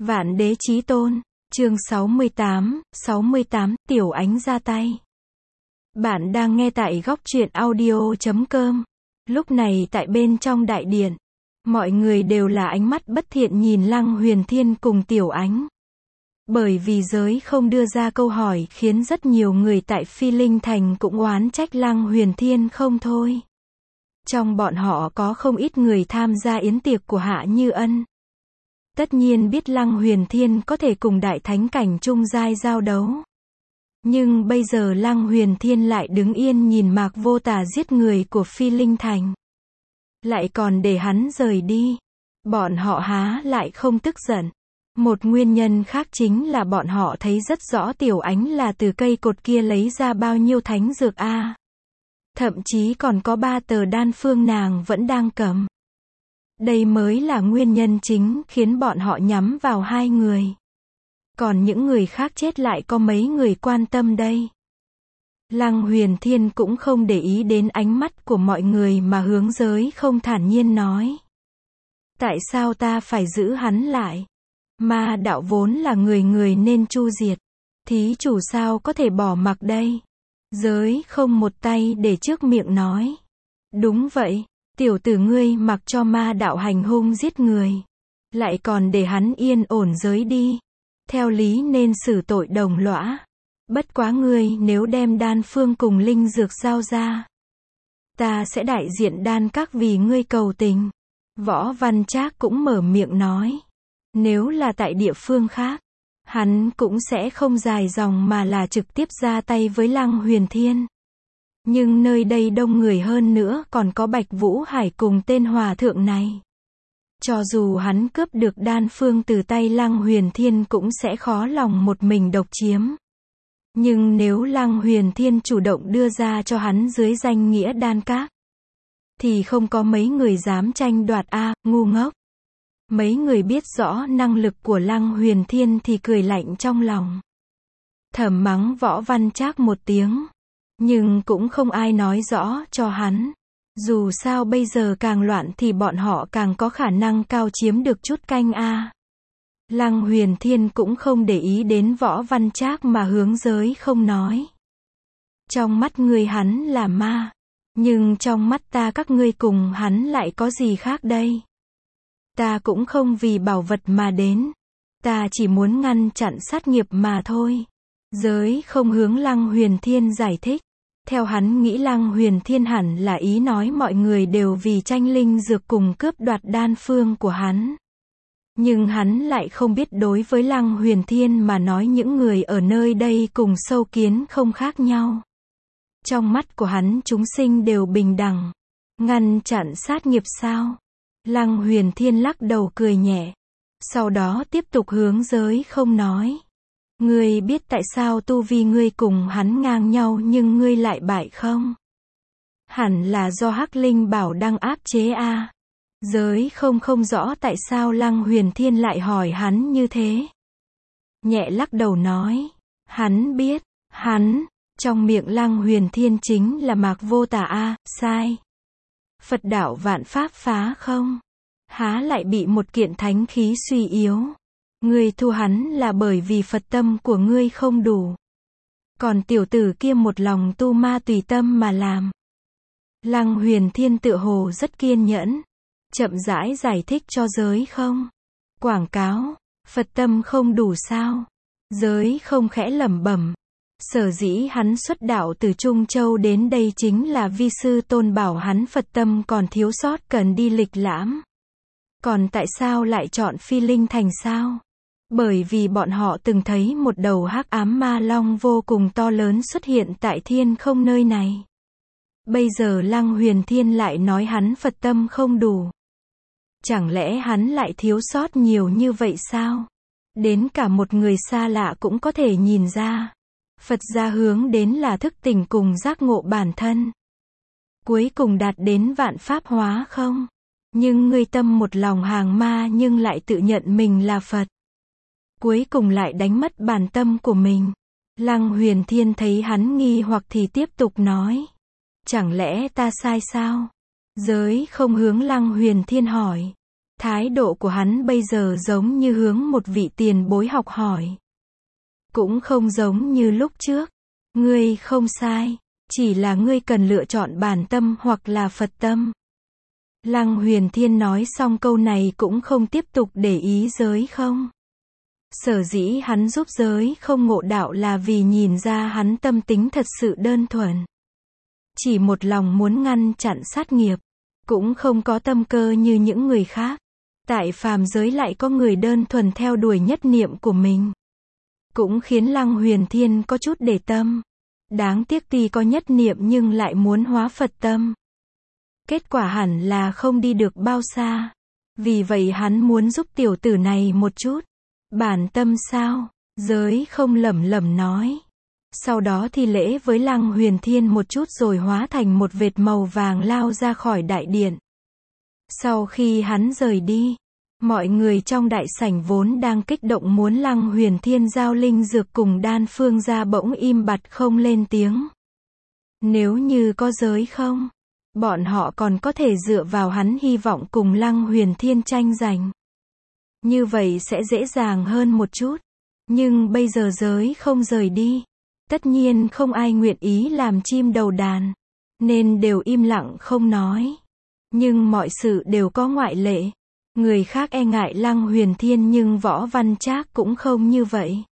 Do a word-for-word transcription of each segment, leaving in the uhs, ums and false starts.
Vạn Đế Chí Tôn, chương sáu mươi tám, sáu mươi tám, Tiểu Ánh ra tay. Bạn đang nghe tại góc truyện audio chấm com. Lúc này tại bên trong đại điện, mọi người đều là ánh mắt bất thiện nhìn Lăng Huyền Thiên cùng Tiểu Ánh. Bởi vì giới không đưa ra câu hỏi khiến rất nhiều người tại Phi Linh Thành cũng oán trách Lăng Huyền Thiên không thôi. Trong bọn họ có không ít người tham gia yến tiệc của Hạ Như Ân. Tất nhiên biết Lăng Huyền Thiên có thể cùng đại thánh cảnh trung giai giao đấu. Nhưng bây giờ Lăng Huyền Thiên lại đứng yên nhìn Mạc Vô Tà giết người của Phi Linh Thành. Lại còn để hắn rời đi. Bọn họ há lại không tức giận. Một nguyên nhân khác chính là bọn họ thấy rất rõ Tiểu Ánh là từ cây cột kia lấy ra bao nhiêu thánh dược a. Thậm chí còn có ba tờ đan phương nàng vẫn đang cầm. Đây mới là nguyên nhân chính khiến bọn họ nhắm vào hai người. Còn những người khác chết lại có mấy người quan tâm đây. Lăng Huyền Thiên cũng không để ý đến ánh mắt của mọi người mà hướng giới không thản nhiên nói. Tại sao ta phải giữ hắn lại? Ma đạo vốn là người người nên chu diệt. Thí chủ sao có thể bỏ mặc đây? Giới không một tay để trước miệng nói. Đúng vậy. Tiểu tử ngươi mặc cho ma đạo hành hung giết người. Lại còn để hắn yên ổn giới đi. Theo lý nên xử tội đồng lõa. Bất quá ngươi nếu đem đan phương cùng linh dược giao ra. Ta sẽ đại diện đan các vì ngươi cầu tình. Võ Văn Trác cũng mở miệng nói. Nếu là tại địa phương khác. Hắn cũng sẽ không dài dòng mà là trực tiếp ra tay với Lăng Huyền Thiên. Nhưng nơi đây đông người hơn nữa còn có Bạch Vũ Hải cùng tên hòa thượng này. Cho dù hắn cướp được đan phương từ tay Lăng Huyền Thiên cũng sẽ khó lòng một mình độc chiếm. Nhưng nếu Lăng Huyền Thiên chủ động đưa ra cho hắn dưới danh nghĩa đan các, thì không có mấy người dám tranh đoạt a, ngu ngốc. Mấy người biết rõ năng lực của Lăng Huyền Thiên thì cười lạnh trong lòng. Thầm mắng Võ Văn Trác một tiếng. Nhưng cũng không ai nói rõ cho hắn. Dù sao bây giờ càng loạn thì bọn họ càng có khả năng cao chiếm được chút canh a. Lăng Huyền Thiên cũng không để ý đến Võ Văn Trác mà hướng giới không nói. Trong mắt ngươi hắn là ma. Nhưng trong mắt ta các ngươi cùng hắn lại có gì khác đây? Ta cũng không vì bảo vật mà đến. Ta chỉ muốn ngăn chặn sát nghiệp mà thôi. Giới không hướng Lăng Huyền Thiên giải thích. Theo hắn nghĩ Lăng Huyền Thiên hẳn là ý nói mọi người đều vì tranh linh dược cùng cướp đoạt đan phương của hắn. Nhưng hắn lại không biết đối với Lăng Huyền Thiên mà nói những người ở nơi đây cùng sâu kiến không khác nhau. Trong mắt của hắn chúng sinh đều bình đẳng. Ngăn chặn sát nghiệp sao? Lăng Huyền Thiên lắc đầu cười nhẹ. Sau đó tiếp tục hướng giới không nói. Ngươi biết tại sao tu vi ngươi cùng hắn ngang nhau nhưng ngươi lại bại không? Hẳn là do Hắc Linh Bảo đang áp chế a. Giới không không rõ tại sao Lăng Huyền Thiên lại hỏi hắn như thế. Nhẹ lắc đầu nói. Hắn biết. Hắn. Trong miệng Lăng Huyền Thiên chính là Mạc Vô Tà a, sai. Phật đạo vạn pháp phá không? Há lại bị một kiện thánh khí suy yếu. Ngươi thu hắn là bởi vì Phật tâm của ngươi không đủ. Còn tiểu tử kia một lòng tu ma tùy tâm mà làm. Lăng Huyền Thiên tựa hồ rất kiên nhẫn. Chậm rãi giải thích cho giới không. Quảng cáo. Phật tâm không đủ sao? Giới không khẽ lẩm bẩm. Sở dĩ hắn xuất đạo từ Trung Châu đến đây chính là vi sư tôn bảo hắn Phật tâm còn thiếu sót cần đi lịch lãm. Còn tại sao lại chọn Phi Linh Thành sao? Bởi vì bọn họ từng thấy một đầu hắc ám ma long vô cùng to lớn xuất hiện tại thiên không nơi này. Bây giờ Lăng Huyền Thiên lại nói hắn Phật tâm không đủ. Chẳng lẽ hắn lại thiếu sót nhiều như vậy sao? Đến cả một người xa lạ cũng có thể nhìn ra. Phật gia hướng đến là thức tỉnh cùng giác ngộ bản thân. Cuối cùng đạt đến vạn pháp hóa không? Nhưng ngươi tâm một lòng hàng ma nhưng lại tự nhận mình là Phật. Cuối cùng lại đánh mất bản tâm của mình. Lăng Huyền Thiên thấy hắn nghi hoặc thì tiếp tục nói. Chẳng lẽ ta sai sao? Giới không hướng Lăng Huyền Thiên hỏi. Thái độ của hắn bây giờ giống như hướng một vị tiền bối học hỏi. Cũng không giống như lúc trước. Ngươi không sai, chỉ là ngươi cần lựa chọn bản tâm hoặc là Phật tâm. Lăng Huyền Thiên nói xong câu này cũng không tiếp tục để ý giới không. Sở dĩ hắn giúp giới không ngộ đạo là vì nhìn ra hắn tâm tính thật sự đơn thuần. Chỉ một lòng muốn ngăn chặn sát nghiệp, cũng không có tâm cơ như những người khác. Tại phàm giới lại có người đơn thuần theo đuổi nhất niệm của mình. Cũng khiến Lăng Huyền Thiên có chút để tâm. Đáng tiếc tuy có nhất niệm nhưng lại muốn hóa Phật tâm. Kết quả hẳn là không đi được bao xa. Vì vậy hắn muốn giúp tiểu tử này một chút. Bản tâm sao? Giới không lẩm lẩm nói. Sau đó thì lễ với Lăng Huyền Thiên một chút rồi hóa thành một vệt màu vàng lao ra khỏi đại điện. Sau khi hắn rời đi, mọi người trong đại sảnh vốn đang kích động muốn Lăng Huyền Thiên giao linh dược cùng đan phương ra bỗng im bặt không lên tiếng. Nếu như có giới không, bọn họ còn có thể dựa vào hắn hy vọng cùng Lăng Huyền Thiên tranh giành. Như vậy sẽ dễ dàng hơn một chút. Nhưng bây giờ giới không rời đi. Tất nhiên không ai nguyện ý làm chim đầu đàn. Nên đều im lặng không nói. Nhưng mọi sự đều có ngoại lệ. Người khác e ngại Lăng Huyền Thiên nhưng Võ Văn Trác cũng không như vậy.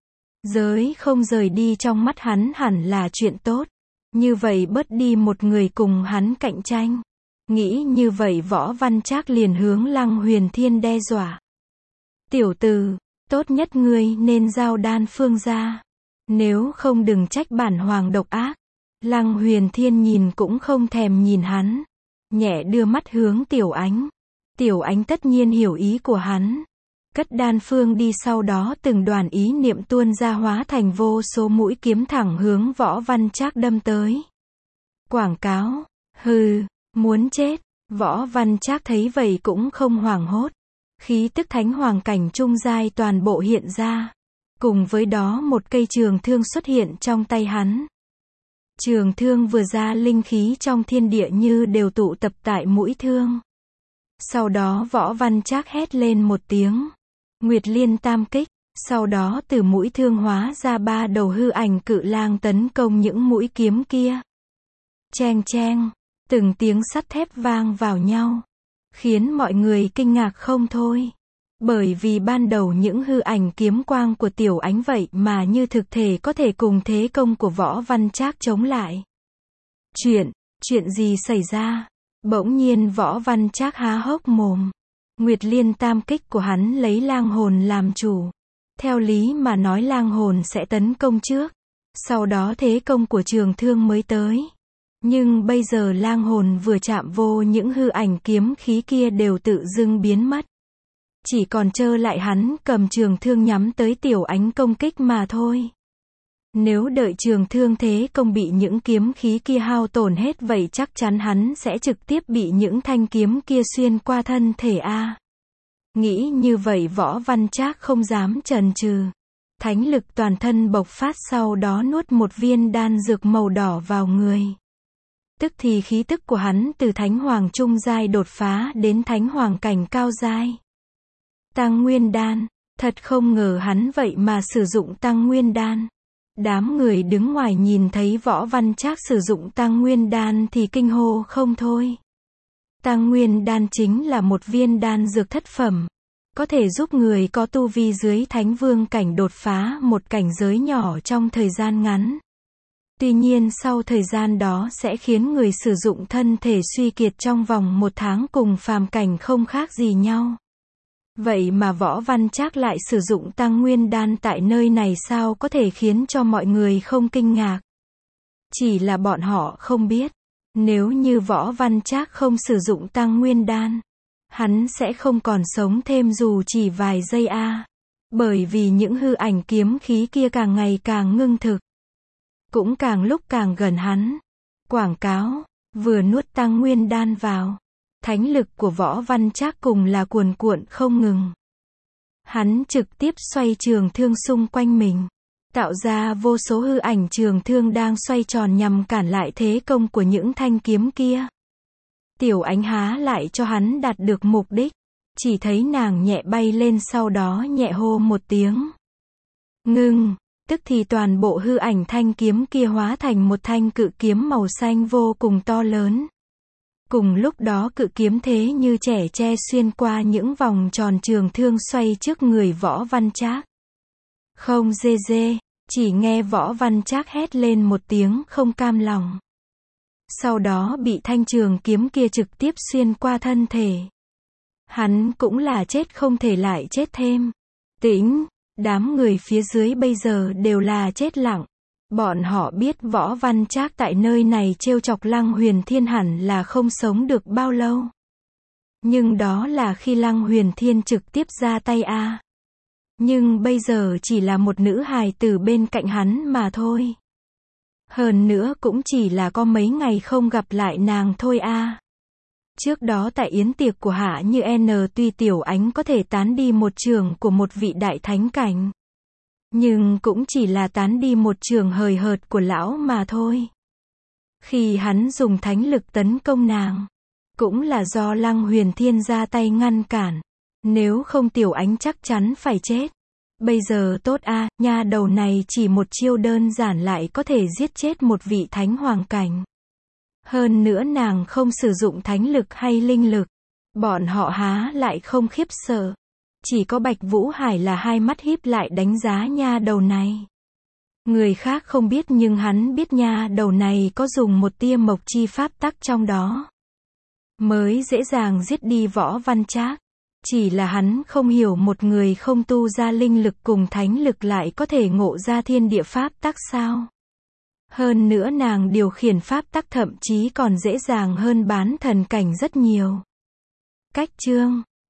Giới không rời đi trong mắt hắn hẳn là chuyện tốt. Như vậy bớt đi một người cùng hắn cạnh tranh. Nghĩ như vậy Võ Văn Trác liền hướng Lăng Huyền Thiên đe dọa. Tiểu tử, tốt nhất ngươi nên giao đan phương ra. Nếu không đừng trách bản hoàng độc ác. Lăng Huyền Thiên nhìn cũng không thèm nhìn hắn. Nhẹ đưa mắt hướng Tiểu Ánh. Tiểu Ánh tất nhiên hiểu ý của hắn. Cất đan phương đi sau đó từng đoàn ý niệm tuôn ra hóa thành vô số mũi kiếm thẳng hướng Võ Văn Trác đâm tới. Quảng cáo. Hừ, muốn chết. Võ Văn Trác thấy vậy cũng không hoảng hốt. Khí tức thánh hoàng cảnh trung giai toàn bộ hiện ra. Cùng với đó một cây trường thương xuất hiện trong tay hắn. Trường thương vừa ra linh khí trong thiên địa như đều tụ tập tại mũi thương. Sau đó Võ Văn Trác hét lên một tiếng. Nguyệt Liên tam kích. Sau đó từ mũi thương hóa ra ba đầu hư ảnh cự lang tấn công những mũi kiếm kia. Cheng cheng. Từng tiếng sắt thép vang vào nhau. Khiến mọi người kinh ngạc không thôi. Bởi vì ban đầu những hư ảnh kiếm quang của Tiểu Ánh vậy mà như thực thể có thể cùng thế công của Võ Văn Trác chống lại. Chuyện, chuyện gì xảy ra? Bỗng nhiên Võ Văn Trác há hốc mồm. Nguyệt Liên tam kích của hắn lấy lang hồn làm chủ. Theo lý mà nói lang hồn sẽ tấn công trước. Sau đó thế công của trường thương mới tới. Nhưng bây giờ lang hồn vừa chạm vô những hư ảnh kiếm khí kia đều tự dưng biến mất. Chỉ còn trơ lại hắn cầm trường thương nhắm tới Tiểu Ánh công kích mà thôi. Nếu đợi trường thương thế công bị những kiếm khí kia hao tổn hết vậy chắc chắn hắn sẽ trực tiếp bị những thanh kiếm kia xuyên qua thân thể a. Nghĩ như vậy Võ Văn Trác không dám chần chừ. Thánh lực toàn thân bộc phát sau đó nuốt một viên đan dược màu đỏ vào người. Tức thì khí tức của hắn từ thánh hoàng trung giai đột phá đến thánh hoàng cảnh cao giai. Tăng Nguyên đan, thật không ngờ hắn vậy mà sử dụng Tăng Nguyên đan. Đám người đứng ngoài nhìn thấy Võ Văn Trác sử dụng Tăng Nguyên đan thì kinh hô không thôi. Tăng Nguyên đan chính là một viên đan dược thất phẩm, có thể giúp người có tu vi dưới thánh vương cảnh đột phá một cảnh giới nhỏ trong thời gian ngắn. Tuy nhiên sau thời gian đó sẽ khiến người sử dụng thân thể suy kiệt trong vòng một tháng cùng phàm cảnh không khác gì nhau. Vậy mà Võ Văn Trác lại sử dụng Tăng Nguyên đan tại nơi này sao có thể khiến cho mọi người không kinh ngạc. Chỉ là bọn họ không biết, nếu như Võ Văn Trác không sử dụng Tăng Nguyên đan, hắn sẽ không còn sống thêm dù chỉ vài giây a. À. Bởi vì những hư ảnh kiếm khí kia càng ngày càng ngưng thực, cũng càng lúc càng gần hắn. Quảng cáo, vừa nuốt Tăng Nguyên đan vào, thánh lực của Võ Văn Trác cùng là cuồn cuộn không ngừng. Hắn trực tiếp xoay trường thương xung quanh mình, tạo ra vô số hư ảnh trường thương đang xoay tròn nhằm cản lại thế công của những thanh kiếm kia. Tiểu Ánh há lại cho hắn đạt được mục đích, chỉ thấy nàng nhẹ bay lên sau đó nhẹ hô một tiếng. Ngưng, tức thì toàn bộ hư ảnh thanh kiếm kia hóa thành một thanh cự kiếm màu xanh vô cùng to lớn. Cùng lúc đó cự kiếm thế như trẻ tre xuyên qua những vòng tròn trường thương xoay trước người Võ Văn Trác. Không dê dê, chỉ nghe Võ Văn Trác hét lên một tiếng không cam lòng. Sau đó bị thanh trường kiếm kia trực tiếp xuyên qua thân thể. Hắn cũng là chết không thể lại chết thêm. Tĩnh, đám người phía dưới bây giờ đều là chết lặng. Bọn họ biết Võ Văn Trác tại nơi này trêu chọc Lăng Huyền Thiên hẳn là không sống được bao lâu. Nhưng đó là khi Lăng Huyền Thiên trực tiếp ra tay a. À. Nhưng bây giờ chỉ là một nữ hài tử bên cạnh hắn mà thôi. Hơn nữa cũng chỉ là có mấy ngày không gặp lại nàng thôi a. À. Trước đó tại yến tiệc của Hạ Như N tuy Tiểu Ánh có thể tán đi một trường của một vị đại thánh cảnh. Nhưng cũng chỉ là tán đi một trường hời hợt của lão mà thôi. Khi hắn dùng thánh lực tấn công nàng, cũng là do Lăng Huyền Thiên ra tay ngăn cản. Nếu không Tiểu Ánh chắc chắn phải chết. Bây giờ tốt a, à, nha đầu này chỉ một chiêu đơn giản lại có thể giết chết một vị thánh hoàng cảnh. Hơn nữa nàng không sử dụng thánh lực hay linh lực. Bọn họ há lại không khiếp sợ. Chỉ có Bạch Vũ Hải là hai mắt híp lại đánh giá nha đầu này. Người khác không biết nhưng hắn biết nha đầu này có dùng một tia mộc chi pháp tắc trong đó. Mới dễ dàng giết đi Võ Văn Trác. Chỉ là hắn không hiểu một người không tu ra linh lực cùng thánh lực lại có thể ngộ ra thiên địa pháp tắc sao. Hơn nữa nàng điều khiển pháp tắc thậm chí còn dễ dàng hơn bán thần cảnh rất nhiều. Cách chương